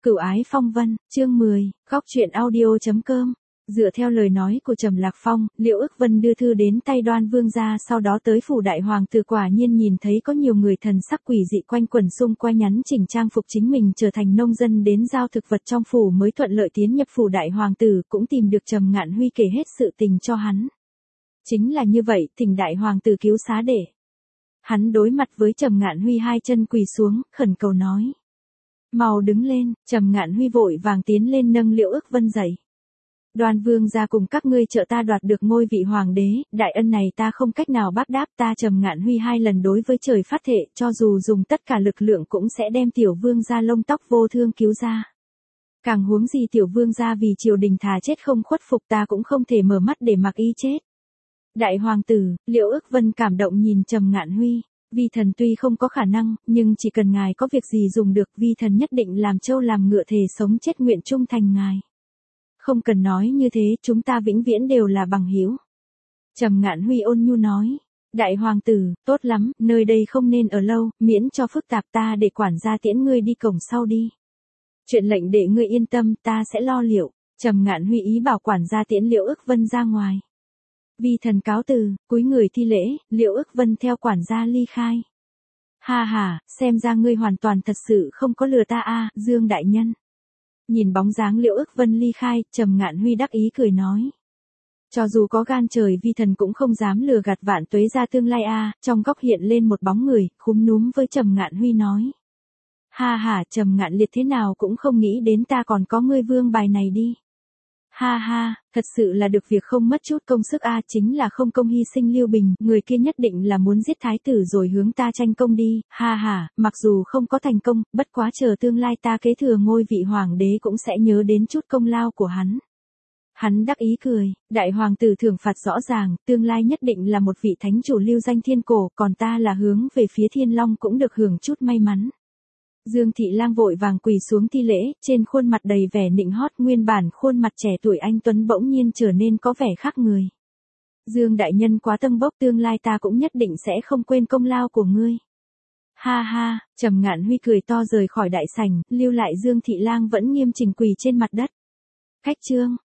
Cửu ái phong vân, chương 10, góc truyện audio.com. Dựa theo lời nói của Trầm Lạc Phong, Liễu Ức Vân đưa thư đến tay Đoan Vương gia, sau đó tới phủ đại hoàng tử, quả nhiên nhìn thấy có nhiều người thần sắc quỷ dị quanh quẩn xung quanh, nhắn chỉnh trang phục chính mình trở thành nông dân đến giao thực vật trong phủ mới thuận lợi tiến nhập phủ đại hoàng tử, cũng tìm được Trầm Ngạn Huy kể hết sự tình cho hắn. Chính là như vậy, thỉnh đại hoàng tử cứu xá để. Hắn đối mặt với Trầm Ngạn Huy, hai chân quỳ xuống, khẩn cầu nói: "Mau đứng lên." Trầm Ngạn Huy vội vàng tiến lên nâng Liễu Ức Vân dậy. "Đoan Vương gia cùng các ngươi trợ ta đoạt được ngôi vị hoàng đế, đại ân này ta không cách nào báo đáp, ta Trầm Ngạn Huy hai lần đối với trời phát thệ, cho dù dùng tất cả lực lượng cũng sẽ đem tiểu vương gia lông tóc vô thương cứu ra. Càng huống gì tiểu vương gia vì triều đình thà chết không khuất phục, ta cũng không thể mở mắt để mặc y chết." Đại hoàng tử, Liễu Ức Vân cảm động nhìn Trầm Ngạn Huy: "Vi thần tuy không có khả năng, nhưng chỉ cần ngài có việc gì dùng được, vi thần nhất định làm trâu làm ngựa, thề sống chết nguyện trung thành ngài." "Không cần nói như thế, chúng ta vĩnh viễn đều là bằng hữu." Trầm Ngạn Huy ôn nhu nói. "Đại hoàng tử, tốt lắm, nơi đây không nên ở lâu, miễn cho phức tạp, ta để quản gia tiễn ngươi đi cổng sau đi. Chuyện lệnh để ngươi yên tâm, ta sẽ lo liệu." Trầm Ngạn Huy ý bảo quản gia tiễn Liễu Ức Vân ra ngoài. "Vi thần cáo từ." Cúi người thi lễ, Liễu Ức Vân theo quản gia ly khai. "Ha ha, xem ra ngươi hoàn toàn thật sự không có lừa ta a, Dương đại nhân." Nhìn bóng dáng Liễu Ức Vân ly khai, Trầm Ngạn Huy đắc ý cười nói: "Cho dù có gan trời, vi thần cũng không dám lừa gạt Vạn Tuế gia tương lai a." Trong góc hiện lên một bóng người, khúm núm với Trầm Ngạn Huy nói: "Ha ha, Trầm Ngạn liệt thế nào cũng không nghĩ đến ta còn có ngươi vương bài này đi. Ha ha, thật sự là được việc không mất chút công sức a, chính là không công hy sinh Lưu Bình, người kia nhất định là muốn giết thái tử rồi hướng ta tranh công đi. Ha ha, mặc dù không có thành công, bất quá chờ tương lai ta kế thừa ngôi vị hoàng đế cũng sẽ nhớ đến chút công lao của hắn." Hắn đắc ý cười: "Đại hoàng tử thưởng phạt rõ ràng, tương lai nhất định là một vị thánh chủ lưu danh thiên cổ, còn ta là hướng về phía Thiên Long cũng được hưởng chút may mắn." Dương Thị Lang vội vàng quỳ xuống thi lễ, trên khuôn mặt đầy vẻ nịnh hót, nguyên bản khuôn mặt trẻ tuổi anh tuấn bỗng nhiên trở nên có vẻ khác người. "Dương đại nhân quá tâng bốc, tương lai ta cũng nhất định sẽ không quên công lao của ngươi." Ha ha, Trầm Ngạn Huy cười to rời khỏi đại sảnh, lưu lại Dương Thị Lang vẫn nghiêm chỉnh quỳ trên mặt đất. Khách chương